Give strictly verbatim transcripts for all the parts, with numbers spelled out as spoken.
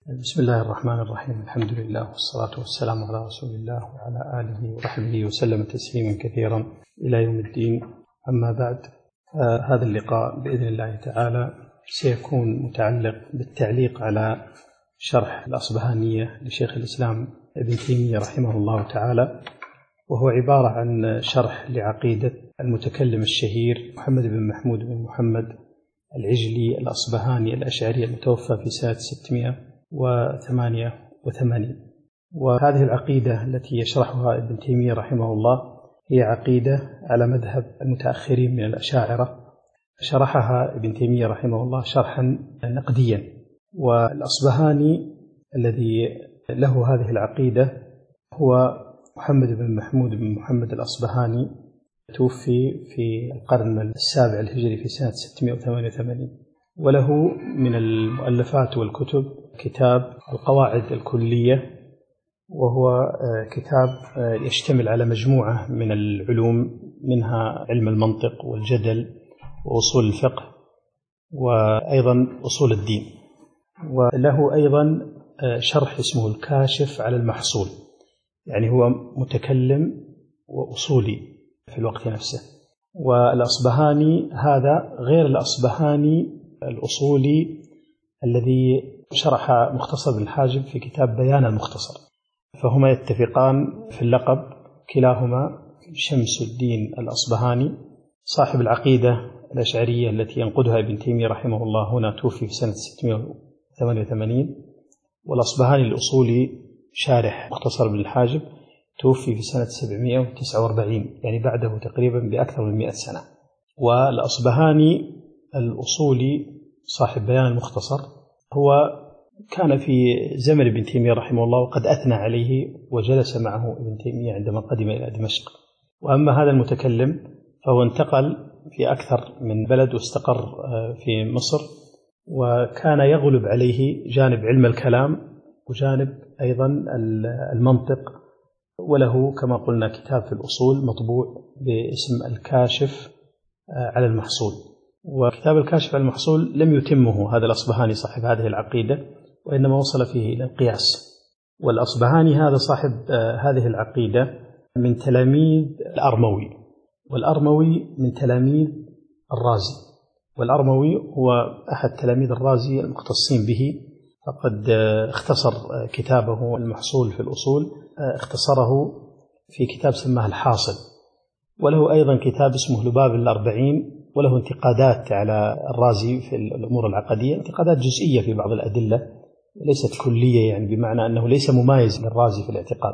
بسم الله الرحمن الرحيم. الحمد لله والصلاة والسلام على رسول الله وعلى آله وصحبه وسلم تسليما كثيرا إلى يوم الدين. أما بعد، هذا اللقاء بإذن الله تعالى سيكون متعلق بالتعليق على شرح الأصبهانية لشيخ الإسلام ابن تيمية رحمه الله تعالى، وهو عبارة عن شرح لعقيدة المتكلم الشهير محمد بن محمود بن محمد العجلي الأصبهاني الأشعري المتوفى في سنة ستمائة وثمانية وثمانين. وهذه العقيدة التي يشرحها ابن تيمية رحمه الله هي عقيدة على مذهب المتأخرين من الأشاعرة، شرحها ابن تيمية رحمه الله شرحا نقديا. والأصبهاني الذي له هذه العقيدة هو محمد بن محمود بن محمد الأصبهاني، توفي في القرن السابع الهجري في سنة ستمائة وثمانية وثمانين، وله من المؤلفات والكتب كتاب القواعد الكلية، وهو كتاب يشتمل على مجموعة من العلوم، منها علم المنطق والجدل وأصول الفقه وأيضا أصول الدين. وله أيضا شرح اسمه الكاشف على المحصول، يعني هو متكلم وأصولي في الوقت نفسه. والأصبهاني هذا غير الأصبهاني الأصولي الذي شرح مختصر ابن الحاجب في كتاب بيان المختصر، فهما يتفقان في اللقب، كلاهما شمس الدين الأصبهاني صاحب العقيدة الأشعرية التي ينقدها ابن تيمية رحمه الله، هنا توفي في سنة ستمائة وثمانية وثمانين. والأصبهاني الأصولي شارح مختصر ابن الحاجب توفي في سنة سبعمائة وتسعة وأربعين، يعني بعده تقريبا بأكثر من مئة سنة. والأصبهاني الأصولي صاحب بيان المختصر هو كان في زمن ابن تيمية رحمه الله، وقد أثنى عليه وجلس معه ابن تيمية عندما قدم إلى دمشق. وأما هذا المتكلم فهو انتقل في أكثر من بلد واستقر في مصر، وكان يغلب عليه جانب علم الكلام وجانب أيضا المنطق، وله كما قلنا كتاب في الأصول مطبوع باسم الكاشف على المحصول. وكتاب الكاشف على المحصول لم يتمه هذا الأصبهاني صاحب هذه العقيدة، وإنما وصل فيه إلى القياس. والأصبهاني هذا صاحب هذه العقيدة من تلاميذ الأرموي، والأرموي من تلاميذ الرازي، والأرموي هو أحد تلاميذ الرازي المختصين به، فقد اختصر كتابه المحصول في الأصول، اختصره في كتاب سماه الحاصل. وله أيضا كتاب اسمه لباب الأربعين، وله انتقادات على الرازي في الأمور العقدية، انتقادات جزئية في بعض الأدلة ليست كلية، يعني بمعنى أنه ليس ممايز للرازي في الاعتقاد.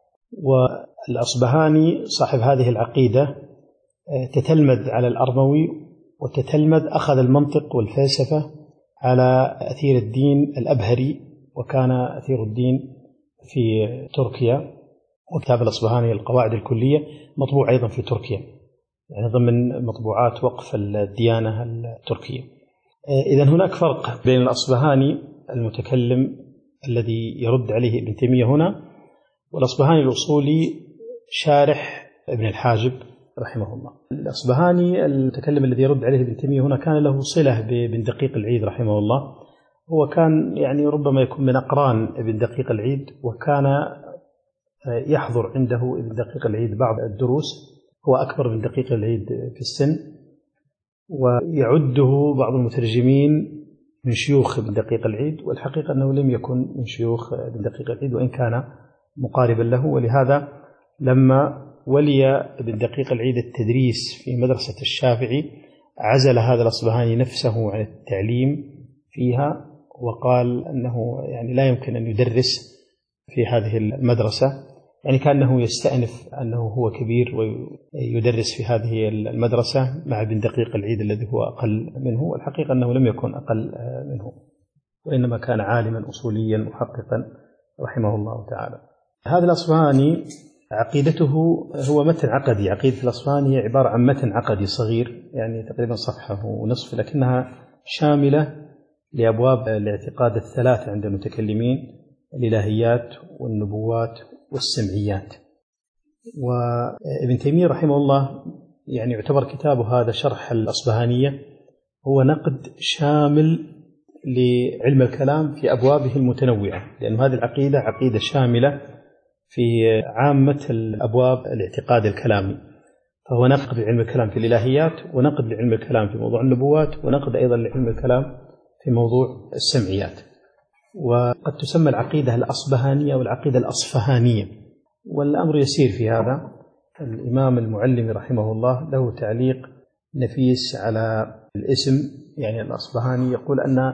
والأصبهاني صاحب هذه العقيدة تتلمذ على الأرموي، وتتلمذ أخذ المنطق والفلسفة على أثير الدين الأبهري، وكان أثير الدين في تركيا. وكتاب الأصبهاني القواعد الكلية مطبوع أيضا في تركيا، يعني ضمن مطبوعات وقف الديانة التركية. إذن هناك فرق بين الأصبهاني المتكلم الذي يرد عليه ابن تيمية هنا، والأصبهاني الأصولي شارح ابن الحاجب رحمه الله. الأصبهاني المتكلم الذي يرد عليه ابن تيمية هنا كان له صلة بابن دقيق العيد رحمه الله، هو كان يعني ربما يكون من أقران ابن دقيق العيد، وكان يحضر عنده ابن دقيق العيد بعض الدروس، هو أكبر من دقيق العيد في السن، ويعده بعض المترجمين من شيوخ ابن دقيق العيد، والحقيقة أنه لم يكن من شيوخ ابن دقيق العيد وإن كان مقاربا له. ولهذا لما ولي ابن دقيق العيد التدريس في مدرسة الشافعي عزل هذا الأصبهاني نفسه عن التعليم فيها، وقال أنه يعني لا يمكن أن يدرس في هذه المدرسة، يعني كأنه يستأنف أنه هو كبير ويدرس في هذه المدرسة مع ابن دقيق العيد الذي هو أقل منه، والحقيقة أنه لم يكن أقل منه، وإنما كان عالما أصوليا محققا رحمه الله تعالى. هذا الأصبهاني عقيدته هو متن عقدي، عقيدة الأصبهاني عبارة عن متن عقدي صغير، يعني تقريبا صفحة ونصف، لكنها شاملة لأبواب الاعتقاد الثلاثة عند المتكلمين: الإلهيات والنبوات والسمعيات. وابن تيمية رحمه الله يعني يعتبر كتابه هذا شرح الأصبهانية هو نقد شامل لعلم الكلام في أبوابه المتنوعة، لأن هذه العقيدة عقيدة شاملة في عامة الأبواب الاعتقاد الكلامي، فهو نقد لعلم الكلام في الإلهيات، ونقد لعلم الكلام في موضوع النبوات، ونقد أيضا لعلم الكلام في موضوع السمعيات. وقد تسمى العقيدة الأصبهانية والعقيدة الأصفهانية، والأمر يسير في هذا. الإمام المعلمي رحمه الله له تعليق نفيس على الاسم، يعني الأصبهاني، يقول أن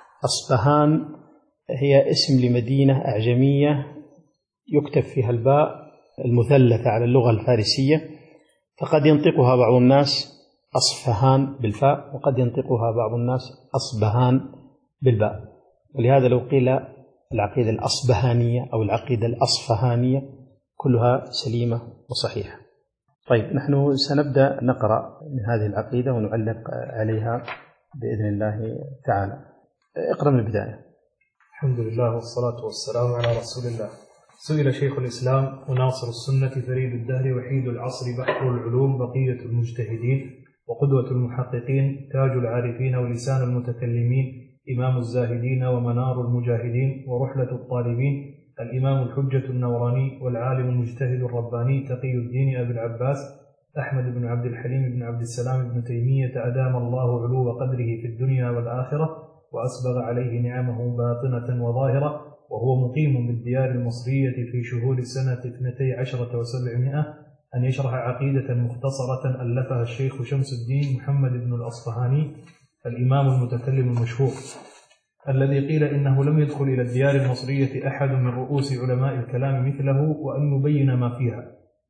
أصبهان هي اسم لمدينة أعجمية يكتب فيها الباء المثلثة على اللغة الفارسية، فقد ينطقها بعض الناس أصفهان بالفاء، وقد ينطقها بعض الناس أصبهان بالباء. ولهذا لو قيل العقيدة الأصبهانية أو العقيدة الأصفهانية كلها سليمة وصحيحة. طيب، نحن سنبدأ نقرأ من هذه العقيدة ونعلق عليها بإذن الله تعالى. اقرأ من البداية. الحمد لله والصلاة والسلام على رسول الله. سئل شيخ الإسلام وناصر السنة فريد الدهر وحيد العصر بحر العلوم بقية المجتهدين وقدوة المحققين تاج العارفين ولسان المتكلمين إمام الزاهدين ومنار المجاهدين ورحلة الطالبين الإمام الحجة النوراني والعالم المجتهد الرباني تقي الدين أبي العباس أحمد بن عبد الحليم بن عبد السلام بن تيمية أدام الله علو قدره في الدنيا والآخرة وأسبغ عليه نعمه باطنة وظاهرة، وهو مقيم بالديار المصرية في شهور السنة اثنتي عشرة وسبعمائة، أن يشرح عقيدة مختصرة ألفها الشيخ شمس الدين محمد بن الأصفهاني الإمام المتكلم المشهور، الذي قيل إنه لم يدخل إلى الديار المصرية أحد من رؤوس علماء الكلام مثله وأن يبين ما فيها،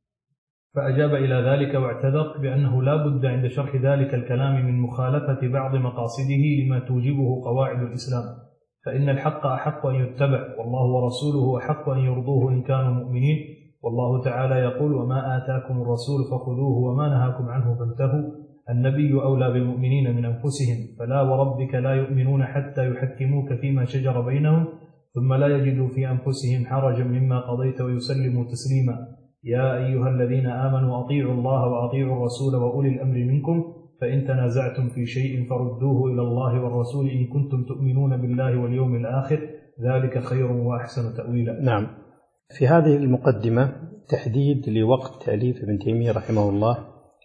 فأجاب إلى ذلك واعتذر بأنه لا بد عند شرح ذلك الكلام من مخالفة بعض مقاصده لما توجبه قواعد الإسلام، فإن الحق أحق أن يتبع، والله ورسوله أحق أن يرضوه إن كانوا مؤمنين، والله تعالى يقول وما آتاكم الرسول فخذوه وما نهاكم عنه فانتهوا، النبي أولى بالمؤمنين من أنفسهم، فلا وربك لا يؤمنون حتى يحكموك فيما شجر بينهم ثم لا يجدوا في أنفسهم حرجا مما قضيت ويسلموا تسليما، يا أيها الذين آمنوا أطيعوا الله وأطيعوا الرسول وأولي الأمر منكم، فإن تنازعتم في شيء فردوه إلى الله والرسول إن كنتم تؤمنون بالله واليوم الآخر، ذلك خير وأحسن تأويلا. نعم. في هذه المقدمة تحديد لوقت تأليف ابن تيمية رحمه الله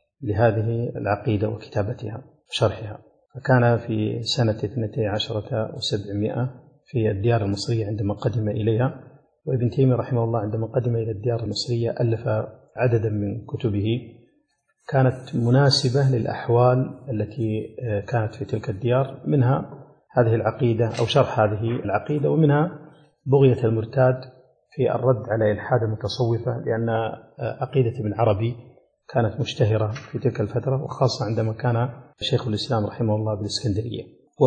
لهذه العقيدة وكتابتها وشرحها، فكان في سنة اثنتي عشرة وسبعمائة في الديار المصرية عندما قدم إليها. وابن تيمية رحمه الله عندما قدم إلى الديار المصرية ألف عددا من كتبه كانت مناسبة للأحوال التي كانت في تلك الديار، منها هذه العقيدة أو شرح هذه العقيدة، ومنها بغية المرتاد في الرد على إلحاد المتصوفة، لأن عقيدة ابن عربي كانت مشتهرة في تلك الفترة، وخاصة عندما كان شيخ الإسلام رحمه الله بالإسكندرية.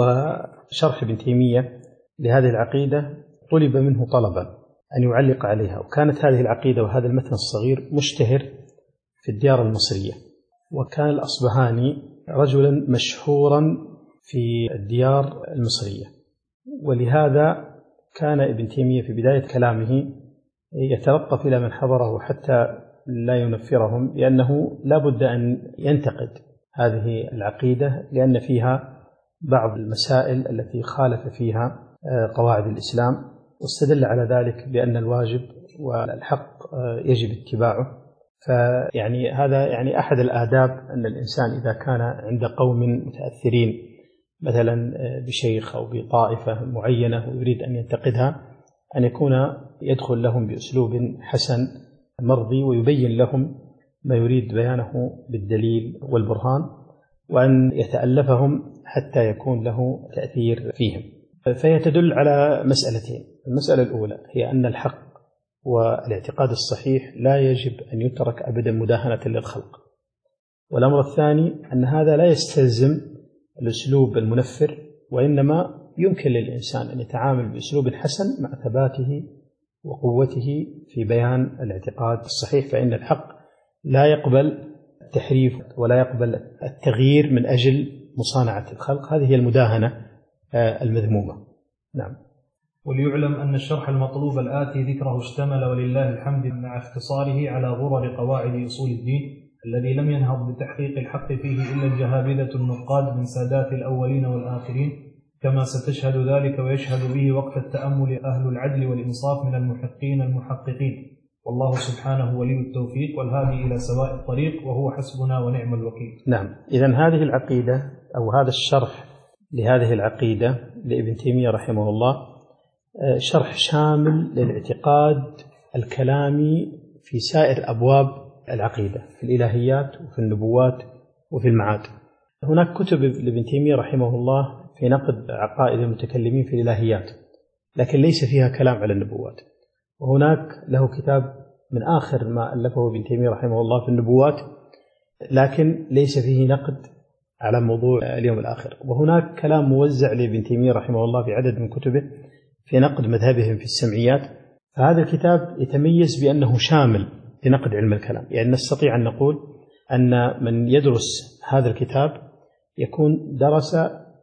وشرح ابن تيمية لهذه العقيدة طلب منه طلبا أن يعلق عليها، وكانت هذه العقيدة وهذا المتن الصغير مشتهر في الديار المصرية، وكان الأصبهاني رجلا مشهورا في الديار المصرية، ولهذا كان ابن تيمية في بداية كلامه يتلطف إلى من حضره حتى لا ينفرهم، لأنه لا بد أن ينتقد هذه العقيدة لأن فيها بعض المسائل التي خالف فيها قواعد الإسلام، واستدل على ذلك بأن الواجب والحق يجب اتباعه. فيعني هذا يعني أحد الآداب أن الإنسان إذا كان عند قوم متأثرين مثلا بشيخ أو بطائفة معينة ويريد أن ينتقدها، أن يكون يدخل لهم بأسلوب حسن مرضي ويبين لهم ما يريد بيانه بالدليل والبرهان، وأن يتألفهم حتى يكون له تأثير فيهم. فهي تدل على مسألتين. المسألة الأولى هي أن الحق والاعتقاد الصحيح لا يجب أن يترك أبدا مداهنة للخلق. والأمر الثاني أن هذا لا يستلزم الأسلوب المنفر، وإنما يمكن للإنسان أن يتعامل بأسلوب حسن مع ثباته وقوته في بيان الاعتقاد الصحيح، فإن الحق لا يقبل التحريف ولا يقبل التغيير من أجل مصانعة الخلق. هذه هي المداهنة المذمومة. نعم. وليعلم أن الشرح المطلوب الآتي ذكره اشتمل ولله الحمد مع اختصاره على غرر قواعد أصول الدين الذي لم ينهض بتحقيق الحق فيه إلا الجهابذة النقاد من سادات الأولين والآخرين، كما ستشهد ذلك ويشهد به وقت التأمل أهل العدل والإنصاف من المحقين المحققين، والله سبحانه ولي التوفيق والهادي إلى سواء الطريق، وهو حسبنا ونعم الوكيل. نعم، إذن هذه العقيدة أو هذا الشرح لهذه العقيدة لابن تيمية رحمه الله شرح شامل للاعتقاد الكلامي في سائر أبواب العقيدة، في الإلهيات وفي النبوات وفي المعاد. هناك كتب لابن تيمية رحمه الله في نقد عقائد المتكلمين في الإلهيات، لكن ليس فيها كلام على النبوات. وهناك له كتاب من آخر ما ألفه ابن تيمية رحمه الله في النبوات، لكن ليس فيه نقد على موضوع اليوم الآخر. وهناك كلام موزع لابن تيمية رحمه الله في عدد من كتبه في نقد مذهبهم في السمعيات. فهذا الكتاب يتميز بأنه شامل لنقد علم الكلام، يعني نستطيع أن نقول أن من يدرس هذا الكتاب يكون درس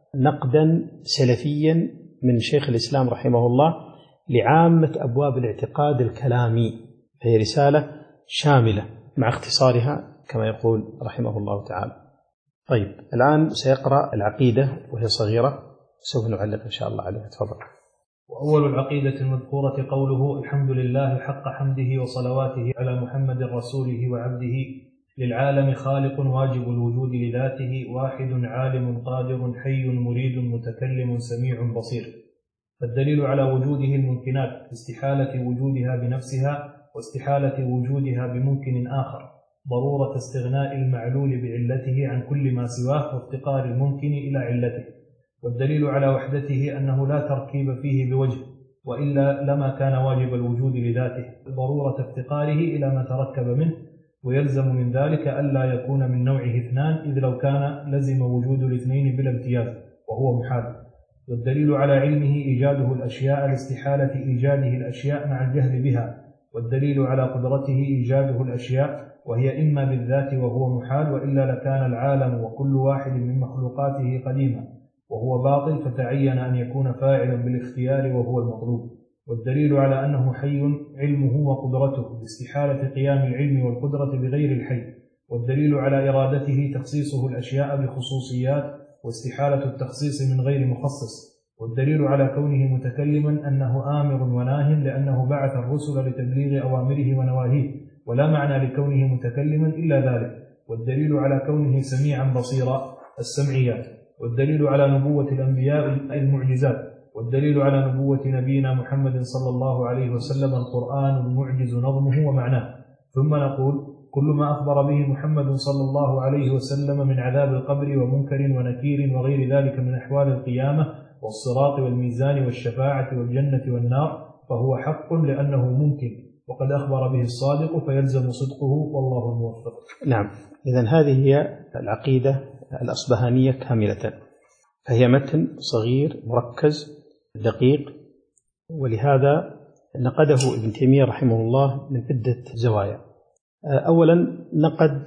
نقدا سلفيا من شيخ الإسلام رحمه الله لعامة أبواب الاعتقاد الكلامي، هي رسالة شاملة مع اختصارها كما يقول رحمه الله تعالى. طيب، الآن سيقرأ العقيدة وهي صغيرة، سوف نعلق إن شاء الله عليها. تفضل. وأول العقيدة المذكورة قوله: الحمد لله حق حمده وصلواته على محمد رسوله وعبده، للعالم خالق واجب الوجود لذاته، واحد عالم قادر حي مريد متكلم سميع بصير. فالدليل على وجوده الممكنات استحالة وجودها بنفسها واستحالة وجودها بممكن آخر، ضرورة استغناء المعلول بعلته عن كل ما سواه وافتقار الممكن إلى علته. والدليل على وحدته أنه لا تركيب فيه بوجه، وإلا لما كان واجب الوجود لذاته، ضرورة افتقاره إلى ما تركب منه، ويلزم من ذلك ألا يكون من نوعه اثنان، إذ لو كان لزم وجود الاثنين بلا امتياز وهو محال. والدليل على علمه إيجاده الأشياء لاستحالة إيجاده الأشياء مع الجهل بها. والدليل على قدرته إيجاده الأشياء وهي إما بالذات وهو محال، وإلا لكان العالم وكل واحد من مخلوقاته قديما وهو باطل، فتعين أن يكون فاعلا بالاختيار وهو المطلوب. والدليل على أنه حي علمه وقدرته باستحالة قيام العلم والقدرة بغير الحي. والدليل على إرادته تخصيصه الأشياء بخصوصيات واستحالة التخصيص من غير مخصص. والدليل على كونه متكلما أنه آمر وناه، لأنه بعث الرسل لتبليغ أوامره ونواهيه، ولا معنى لكونه متكلما إلا ذلك. والدليل على كونه سميعا بصيرا السمعيات. والدليل على نبوة الأنبياء المعجزات. والدليل على نبوة نبينا محمد صلى الله عليه وسلم القرآن المعجز نظمه ومعناه. ثم نقول: كل ما أخبر به محمد صلى الله عليه وسلم من عذاب القبر ومنكر ونكير وغير ذلك من أحوال القيامة والصراط والميزان والشفاعة والجنة والنار فهو حق لأنه ممكن، وقد أخبر به الصادق فيلزم صدقه، والله الموفق. نعم، إذن هذه هي العقيدة الأصبهانية كاملة، فهي متن صغير مركز دقيق، ولهذا نقده ابن تيمية رحمه الله من عدة زوايا. أولا نقد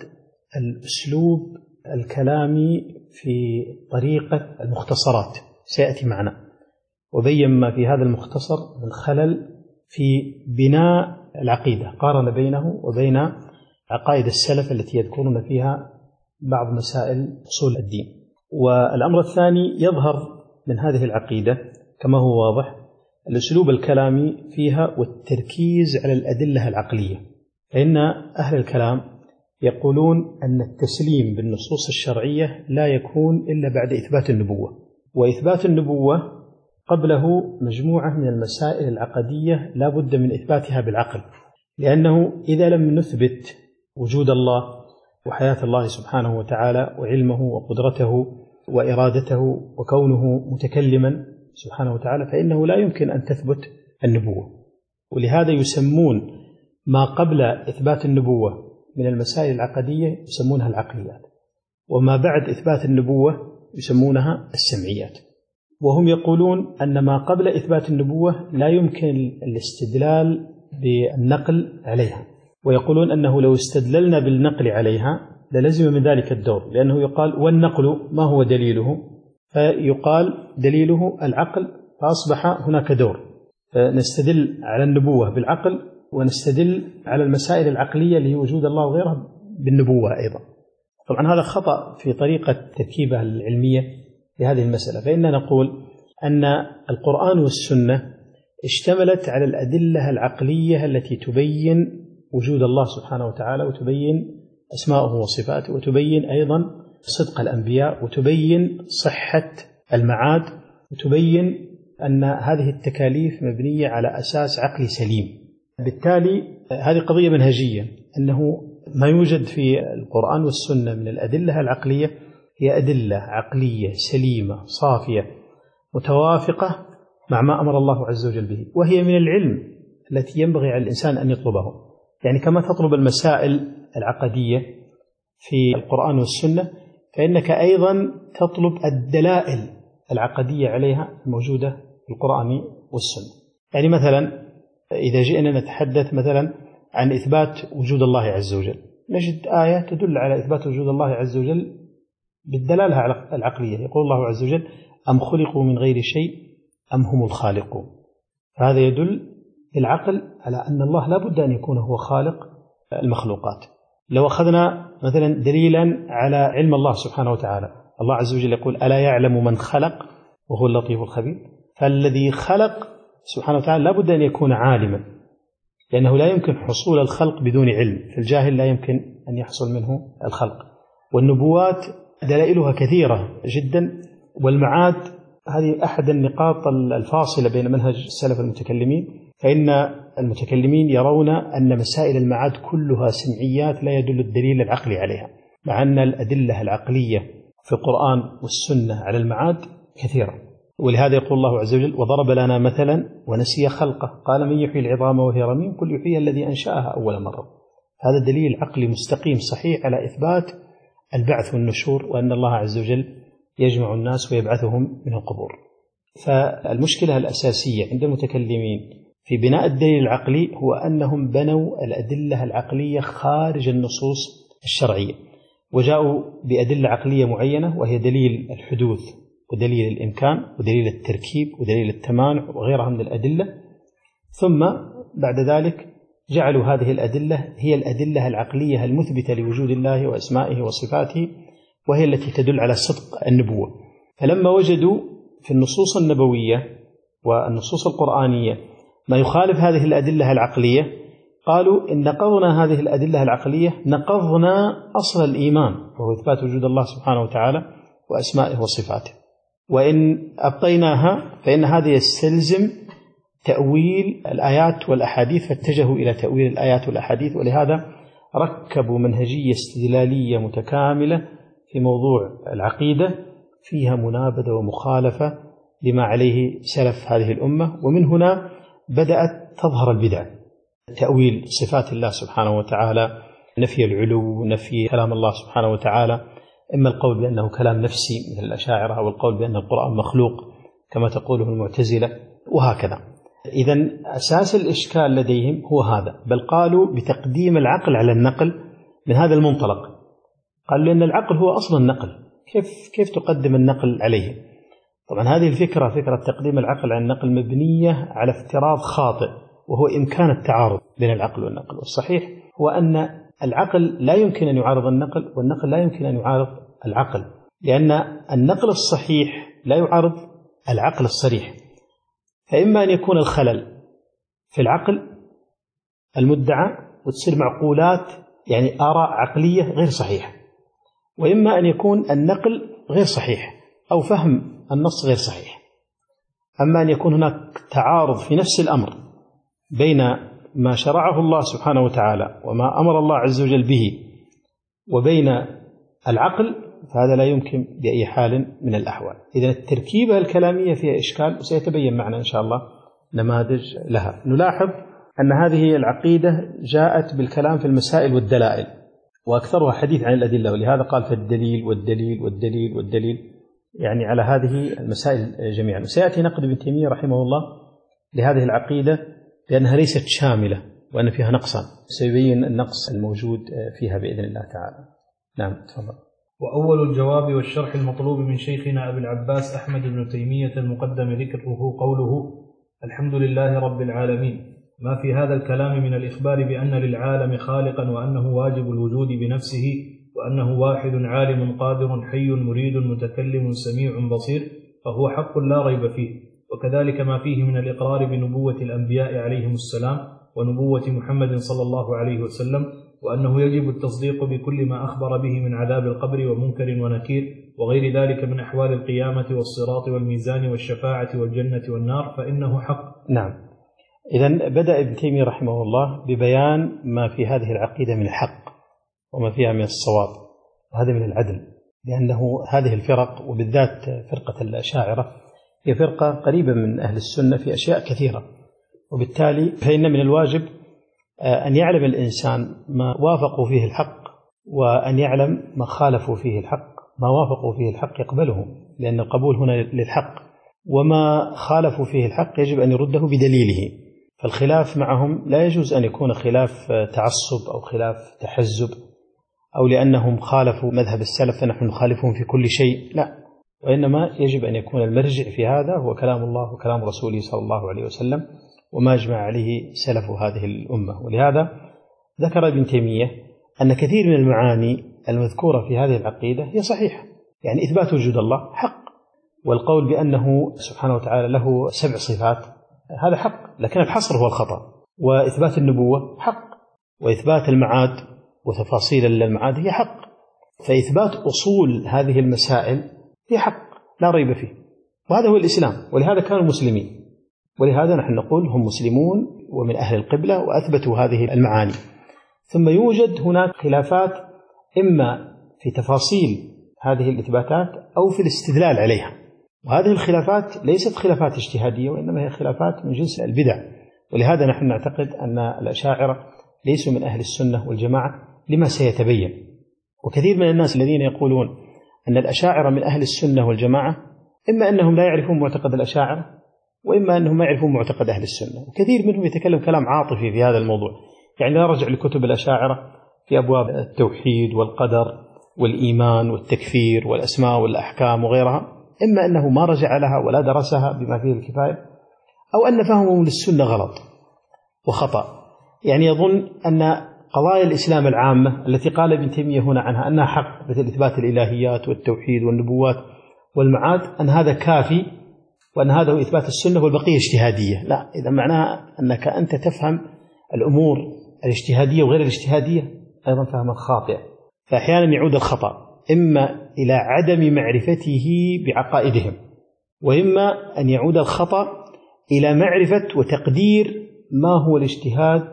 الأسلوب الكلامي في طريقة المختصرات، سيأتي معنا، وبين ما في هذا المختصر من خلل في بناء العقيدة، قارن بينه وبين عقائد السلف التي يذكرون فيها بعض مسائل أصول الدين. والأمر الثاني يظهر من هذه العقيدة كما هو واضح الأسلوب الكلامي فيها والتركيز على الأدلة العقلية، فإن أهل الكلام يقولون أن التسليم بالنصوص الشرعية لا يكون إلا بعد إثبات النبوة، وإثبات النبوة قبله مجموعة من المسائل العقدية لا بد من إثباتها بالعقل، لأنه إذا لم نثبت وجود الله وحياة الله سبحانه وتعالى وعلمه وقدرته وإرادته وكونه متكلما سبحانه وتعالى فإنه لا يمكن أن تثبت النبوة. ولهذا يسمون ما قبل إثبات النبوة من المسائل العقدية يسمونها العقليات، وما بعد إثبات النبوة يسمونها السمعيات. وهم يقولون أن ما قبل إثبات النبوة لا يمكن الاستدلال بالنقل عليها، ويقولون أنه لو استدللنا بالنقل عليها للزم من ذلك الدور، لأنه يقال والنقل ما هو دليله؟ فيقال دليله العقل، فأصبح هناك دور، نستدل على النبوة بالعقل ونستدل على المسائل العقلية اللي هي وجود الله وغيرها بالنبوة أيضا. طبعا هذا خطأ في طريقة تركيبها العلمية لهذه المسألة، فإننا نقول أن القرآن والسنة اشتملت على الأدلة العقلية التي تبين وجود الله سبحانه وتعالى، وتبين أسماءه وصفاته، وتبين أيضا صدق الأنبياء، وتبين صحة المعاد، وتبين أن هذه التكاليف مبنية على أساس عقلي سليم. بالتالي هذه قضية منهجية، أنه ما يوجد في القرآن والسنة من الأدلة العقلية هي أدلة عقلية سليمة صافية متوافقة مع ما أمر الله عز وجل به، وهي من العلم التي ينبغي على الإنسان أن يطلبه. يعني كما تطلب المسائل العقدية في القرآن والسنة، فإنك أيضا تطلب الدلائل العقدية عليها الموجودة في القرآن والسنة. يعني مثلا إذا جئنا نتحدث مثلا عن إثبات وجود الله عز وجل، نجد آية تدل على إثبات وجود الله عز وجل بالدلالة العقلية. يقول الله عز وجل: أم خلقوا من غير شيء أم هم الخالقون. فهذا يدل بالعقل على أن الله لا بد أن يكون هو خالق المخلوقات. لو أخذنا مثلا دليلا على علم الله سبحانه وتعالى، الله عز وجل يقول: ألا يعلم من خلق وهو اللطيف الخبير. فالذي خلق سبحانه وتعالى لا بد أن يكون عالما، لأنه لا يمكن حصول الخلق بدون علم، فالجاهل لا يمكن أن يحصل منه الخلق. والنبوات دلائلها كثيرة جدا، والمعاد هذه أحد النقاط الفاصلة بين منهج السلف المتكلمين، فإن المتكلمين يرون أن مسائل المعاد كلها سمعيات لا يدل الدليل العقلي عليها، مع أن الأدلة العقلية في القرآن والسنة على المعاد كثيرة. ولهذا يقول الله عز وجل: وضرب لنا مثلا ونسي خلقه قال من يحيي العظام وهي رميم قل يحييها الذي أنشأها أول مرة. هذا دليل عقلي مستقيم صحيح على إثبات البعث والنشور، وأن الله عز وجل يجمع الناس ويبعثهم من القبور. فالمشكلة الأساسية عند المتكلمين في بناء الدليل العقلي هو أنهم بنوا الأدلة العقلية خارج النصوص الشرعية، وجاءوا بأدلة عقلية معينة، وهي دليل الحدوث ودليل الإمكان ودليل التركيب ودليل التمانع وغيرها من الأدلة، ثم بعد ذلك جعلوا هذه الأدلة هي الأدلة العقلية المثبتة لوجود الله وأسمائه وصفاته، وهي التي تدل على صدق النبوة. فلما وجدوا في النصوص النبوية والنصوص القرآنية ما يخالف هذه الأدلة العقلية، قالوا إن نقضنا هذه الأدلة العقلية نقضنا أصل الإيمان، وهو إثبات وجود الله سبحانه وتعالى وأسمائه وصفاته. وإن أبطيناها فإن هذا يستلزم تأويل الآيات والأحاديث، فاتجهوا إلى تأويل الآيات والأحاديث، ولهذا ركبوا منهجية استدلالية متكاملة في موضوع العقيدة فيها منابذة ومخالفة لما عليه سلف هذه الأمة. ومن هنا بدأت تظهر البدع، تأويل صفات الله سبحانه وتعالى، نفي العلو، نفي كلام الله سبحانه وتعالى، إما القول بأنه كلام نفسي مثل الأشاعرة، أو القول بأن القرآن مخلوق كما تقوله المعتزلة، وهكذا. إذن أساس الإشكال لديهم هو هذا، بل قالوا بتقديم العقل على النقل من هذا المنطلق. قالوا لأن العقل هو أصل النقل، كيف كيف تقدم النقل عليه؟ طبعا هذه الفكرة، فكرة تقديم العقل على النقل، مبنية على افتراض خاطئ، وهو إمكان التعارض بين العقل والنقل. والصحيح هو أن العقل لا يمكن أن يعارض النقل، والنقل لا يمكن أن يعارض العقل، لأن النقل الصحيح لا يعارض العقل الصريح. فإما أن يكون الخلل في العقل المدعى وتصير معقولات، يعني آراء عقلية غير صحيحة، وإما أن يكون النقل غير صحيح أو فهم النص غير صحيح. أما أن يكون هناك تعارض في نفس الأمر بين ما شرعه الله سبحانه وتعالى وما أمر الله عز وجل به وبين العقل، فهذا لا يمكن بأي حال من الأحوال. إذن التركيبة الكلامية فيها إشكال، وسيتبين معنا إن شاء الله نماذج لها. نلاحظ أن هذه العقيدة جاءت بالكلام في المسائل والدلائل، وأكثرها حديث عن الأدلة، ولهذا قال فالدليل والدليل والدليل والدليل، يعني على هذه المسائل جميعا. وسيأتي نقد ابن تيمية رحمه الله لهذه العقيدة بأنها ليست شاملة وأن فيها نقصا، سيبين النقص الموجود فيها بإذن الله تعالى. نعم تفضل. وأول الجواب والشرح المطلوب من شيخنا أبي العباس أحمد بن تيمية المقدم ذكره قوله الحمد لله رب العالمين، ما في هذا الكلام من الإخبار بأن للعالم خالقا، وأنه واجب الوجود بنفسه، وأنه واحد عالم قادر حي مريد متكلم سميع بصير، فهو حق لا ريب فيه، وكذلك ما فيه من الإقرار بنبوة الأنبياء عليهم السلام ونبوة محمد صلى الله عليه وسلم، وأنه يجب التصديق بكل ما أخبر به من عذاب القبر ومنكر ونكير وغير ذلك من أحوال القيامة والصراط والميزان والشفاعة والجنة والنار، فإنه حق. نعم. إذن بدأ ابن تيمية رحمه الله ببيان ما في هذه العقيدة من الحق وما فيها من الصواب، وهذا من العدل، لأنه هذه الفرق وبالذات فرقة الأشاعرة هي فرقة قريبة من أهل السنة في أشياء كثيرة، وبالتالي فإن من الواجب أن يعلم الإنسان ما وافقوا فيه الحق، وأن يعلم ما خالفوا فيه الحق. ما وافقوا فيه الحق يقبله، لأن القبول هنا للحق، وما خالفوا فيه الحق يجب أن يرده بدليله. فالخلاف معهم لا يجوز أن يكون خلاف تعصب أو خلاف تحزب، أو لأنهم خالفوا مذهب السلف فنحن نخالفهم في كل شيء، لا، وإنما يجب أن يكون المرجع في هذا هو كلام الله وكلام رسوله صلى الله عليه وسلم، وما أجمع عليه سلف هذه الأمة. ولهذا ذكر ابن تيمية أن كثير من المعاني المذكورة في هذه العقيدة هي صحيحة، يعني إثبات وجود الله حق، والقول بأنه سبحانه وتعالى له سبع صفات هذا حق، لكن الحصر هو الخطأ. وإثبات النبوة حق، وإثبات المعاد وتفاصيل المعاد هي حق. فإثبات أصول هذه المسائل هي حق لا ريب فيه، وهذا هو الإسلام، ولهذا كانوا مسلمين، ولهذا نحن نقول هم مسلمون ومن أهل القبلة وأثبتوا هذه المعاني. ثم يوجد هناك خلافات إما في تفاصيل هذه الإثباتات أو في الاستدلال عليها، وهذه الخلافات ليست خلافات اجتهادية، وإنما هي خلافات من جنس البدع. ولهذا نحن نعتقد أن الأشاعرة ليسوا من أهل السنة والجماعة لما سيتبين. وكثير من الناس الذين يقولون أن الأشاعرة من أهل السنة والجماعة إما أنهم لا يعرفون معتقد الأشاعرة، وإما أنهم ما يعرفون معتقد أهل السنة. وكثير منهم يتكلم كلام عاطفي في هذا الموضوع، يعني لا رجع لكتب الأشاعرة في أبواب التوحيد والقدر والإيمان والتكفير والأسماء والأحكام وغيرها، إما أنه ما رجع لها ولا درسها بما فيه الكفاية، أو أن فهمه للسنة غلط وخطأ، يعني يظن أن قضايا الإسلام العامة التي قال ابن تيمية هنا عنها أنها حق، مثل إثبات الإلهيات والتوحيد والنبوات والمعاد، أن هذا كافي، وأن هذا هو إثبات السنة والبقية اجتهادية. لا، إذا معناها أنك أنت تفهم الأمور الاجتهادية وغير الاجتهادية أيضا فهما خاطئ. فأحيانا يعود الخطأ إما إلى عدم معرفته بعقائدهم، وإما أن يعود الخطأ إلى معرفة وتقدير ما هو الاجتهاد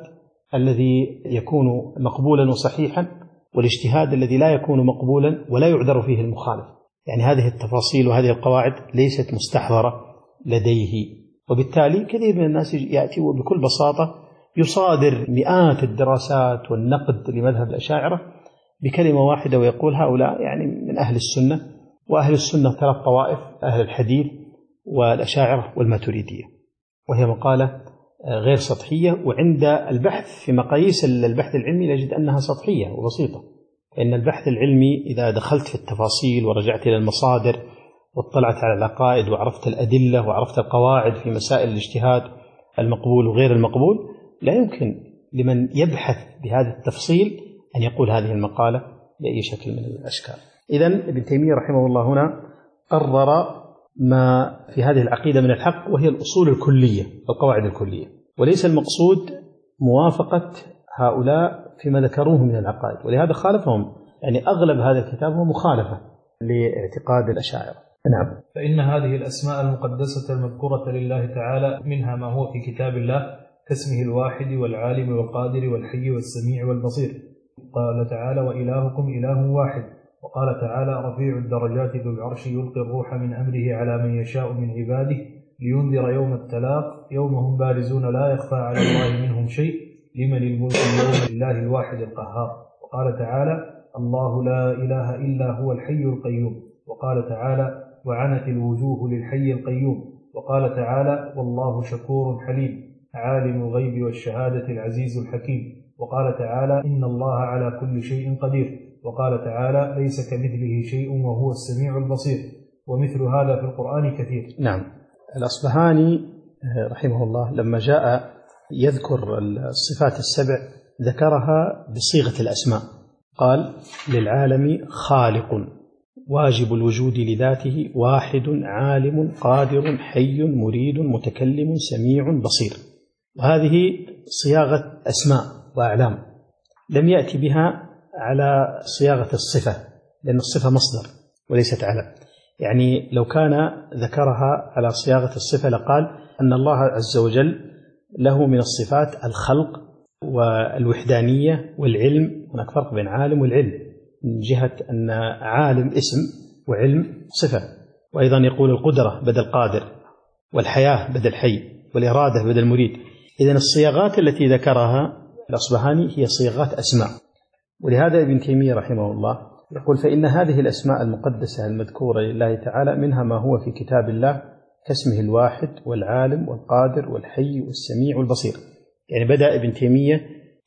الذي يكون مقبولا وصحيحا، والاجتهاد الذي لا يكون مقبولا ولا يعذر فيه المخالف. يعني هذه التفاصيل وهذه القواعد ليست مستحضرة لديه، وبالتالي كثير من الناس يأتي وبكل بساطة يصادر مئات الدراسات والنقد لمذهب الأشاعرة بكلمة واحدة، ويقول هؤلاء يعني من أهل السنة، وأهل السنة ثلاث طوائف: أهل الحديث والأشاعرة والماتريدية. وهي مقالة غير سطحية، وعند البحث في مقاييس البحث العلمي نجد أنها سطحية وبسيطة. إن البحث العلمي إذا دخلت في التفاصيل ورجعت إلى المصادر واطلعت على العقائد وعرفت الأدلة وعرفت القواعد في مسائل الاجتهاد المقبول وغير المقبول، لا يمكن لمن يبحث بهذا التفصيل أن يقول هذه المقالة بأي شكل من الأشكال. إذن ابن تيمية رحمه الله هنا قرر ما في هذه العقيدة من الحق، وهي الأصول الكلية، القواعد الكلية، وليس المقصود موافقة هؤلاء فيما ذكروه من العقائد، ولهذا خالفهم. يعني أغلب هذا الكتاب هو مخالفة لاعتقاد الأشاعرة. نعم. فإن هذه الأسماء المقدسة المذكورة لله تعالى منها ما هو في كتاب الله كاسمه الواحد والعالم والقادر والحي والسميع والبصير. قال تعالى: وإلهكم إله واحد. وقال تعالى: رفيع الدرجات ذو العرش يلقي الروح من أمره على من يشاء من عباده لينذر يوم التلاق يوم هم بارزون لا يخفى على الله منهم شيء لمن الملك اليوم لله الواحد القهار. وقال تعالى: الله لا إله إلا هو الحي القيوم. وقال تعالى: وعنت الوجوه للحي القيوم. وقال تعالى: والله شكور حليم عالم الغيب والشهادة العزيز الحكيم. وقال تعالى: إن الله على كل شيء قدير. وقال تعالى: ليس كمثله شيء وهو السميع البصير. ومثل هذا في القرآن كثير. نعم. الأصبهاني رحمه الله لما جاء يذكر الصفات السبع ذكرها بصيغة الأسماء، قال: للعالم خالق واجب الوجود لذاته واحد عالم قادر حي مريد متكلم سميع بصير. وهذه صياغة أسماء وأعلام لم يأتي بها على صياغة الصفة، لأن الصفة مصدر وليست علم. يعني لو كان ذكرها على صياغة الصفة لقال أن الله عز وجل له من الصفات الخلق والوحدانية والعلم. هناك فرق بين عالم والعلم، من جهة أن عالم اسم وعلم صفة. وأيضا يقول القدرة بدل قادر، والحياة بدل حي، والإرادة بدل مريد. إذن الصياغات التي ذكرها الأصبهاني هي صياغات أسماء. ولهذا ابن تيمية رحمه الله يقول: فإن هذه الأسماء المقدسة المذكورة لله تعالى منها ما هو في كتاب الله كاسمه الواحد والعالم والقادر والحي والسميع والبصير. يعني بدأ ابن تيمية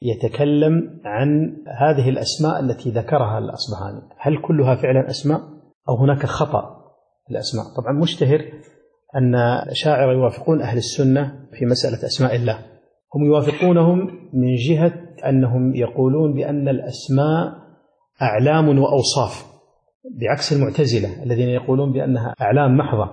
يتكلم عن هذه الأسماء التي ذكرها الأصبهاني، هل كلها فعلا أسماء أو هناك خطأ في الأسماء؟ طبعا مشتهر أن الأشاعرة يوافقون أهل السنة في مسألة أسماء الله. هم يوافقونهم من جهة أنهم يقولون بأن الأسماء أعلام وأوصاف، بعكس المعتزلة الذين يقولون بأنها أعلام محضة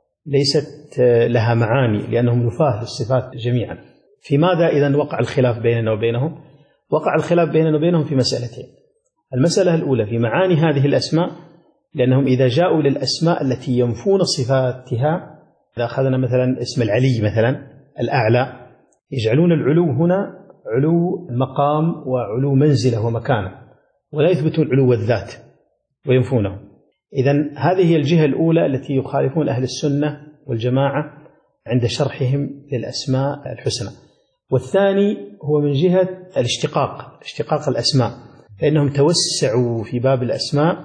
ليست لها معاني، لأنهم نفاة للصفات جميعا. في ماذا إذن وقع الخلاف بيننا وبينهم؟ وقع الخلاف بيننا وبينهم في مسألتين. المسألة الأولى في معاني هذه الأسماء، لأنهم إذا جاءوا للأسماء التي ينفون صفاتها، إذا أخذنا مثلا اسم العلي مثلا الأعلى، يجعلون العلو هنا علو مقام وعلو منزلة ومكانة، ولا يثبتون علو الذات وينفونه. إذن هذه هي الجهة الأولى التي يخالفون أهل السنة والجماعة عند شرحهم للأسماء الحسنى. والثاني هو من جهة الاشتقاق، اشتقاق الأسماء، فإنهم توسعوا في باب الأسماء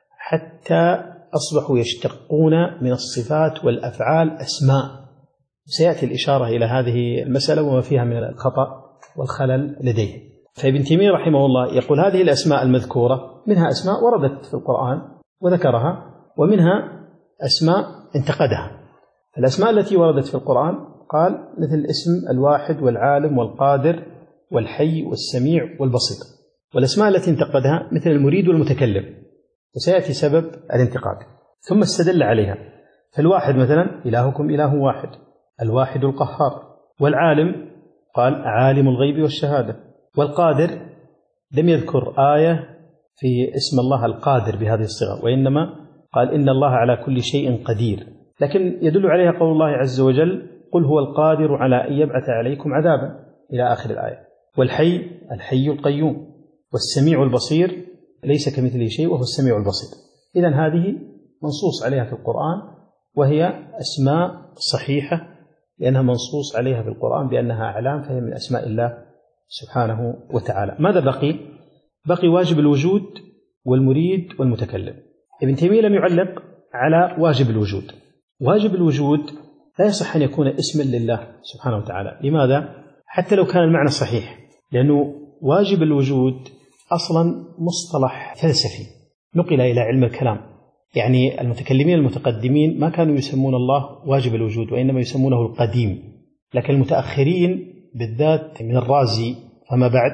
حتى أصبحوا يشتقون من الصفات والأفعال أسماء. سيأتي الإشارة إلى هذه المسألة وما فيها من الخطأ والخلل لديه. فابن تيمية رحمه الله يقول: هذه الأسماء المذكورة منها أسماء وردت في القرآن وذكرها، ومنها أسماء انتقدها. الأسماء التي وردت في القرآن قال مثل اسم الواحد والعالم والقادر والحي والسميع والبصير. والأسماء التي انتقدها مثل المريد والمتكلم، وسيأتي سبب الانتقاد. ثم استدل عليها. فالواحد مثلا إلهكم إله واحد، الواحد القهار. والعالم قال عالم الغيب والشهادة. والقادر لم يذكر آية في اسم الله القادر بهذه الصيغة، وإنما قال إن الله على كل شيء قدير، لكن يدل عليها قول الله عز وجل: قل هو القادر على أن يبعث عليكم عذابا، إلى آخر الآية. والحي الحي القيوم. والسميع البصير ليس كمثله شيء وهو السميع البصير. إذن هذه منصوص عليها في القرآن، وهي أسماء صحيحة لأنها منصوص عليها في القرآن بأنها أعلام، فهي من أسماء الله سبحانه وتعالى. ماذا بقي؟ بقي واجب الوجود والمريد والمتكلم. ابن تيمية لم يعلق على واجب الوجود. واجب الوجود لا يصح أن يكون اسما لله سبحانه وتعالى. لماذا؟ حتى لو كان المعنى صحيح، لأنه واجب الوجود أصلا مصطلح فلسفي نقل إلى علم الكلام. يعني المتكلمين المتقدمين ما كانوا يسمون الله واجب الوجود، وإنما يسمونه القديم. لكن المتأخرين بالذات من الرازي فما بعد،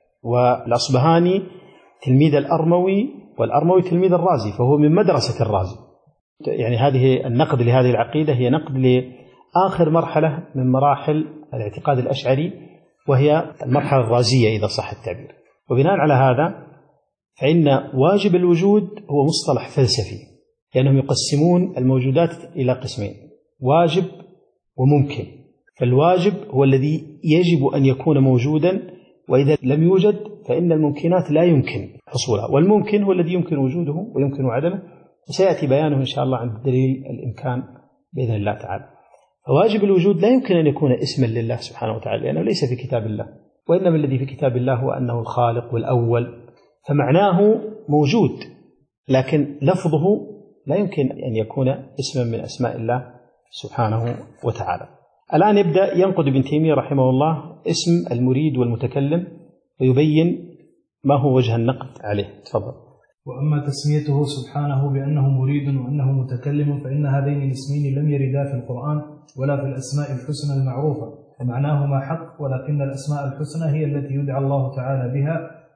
والأصبهاني تلميذ الأرموي، والأرموي تلميذ الرازي، فهو من مدرسة الرازي. يعني هذه النقد لهذه العقيدة هي نقد لآخر مرحلة من مراحل الاعتقاد الأشعري، وهي المرحلة الرازية إذا صح التعبير. وبناء على هذا فإن واجب الوجود هو مصطلح فلسفي، لأنهم يقسمون الموجودات إلى قسمين: واجب وممكن. فالواجب هو الذي يجب أن يكون موجودا، وإذا لم يوجد فإن الممكنات لا يمكن حصولها، والممكن هو الذي يمكن وجوده ويمكن عدمه، وسيأتي بيانه إن شاء الله عند دليل الإمكان بإذن الله تعالى. فواجب الوجود لا يمكن أن يكون اسما لله سبحانه وتعالى، لأنه ليس في كتاب الله، وإنما الذي في كتاب الله هو أنه الخالق والأول، فمعناه موجود، لكن لفظه لا يمكن أن يكون اسما من أسماء الله سبحانه وتعالى. الآن يبدأ ينقد ابن تيمية رحمه الله اسم المريد والمتكلم، ويبين ما هو وجه النقد عليه. تفضل. وأما تسميته سبحانه بأنه مريد وأنه متكلم، فإن هذين الاسمين لم يردا في القرآن ولا في الأسماء الحسنى المعروفة، ومعناهما حق، ولكن الأسماء الحسنى هي التي يدعى الله تعالى بها،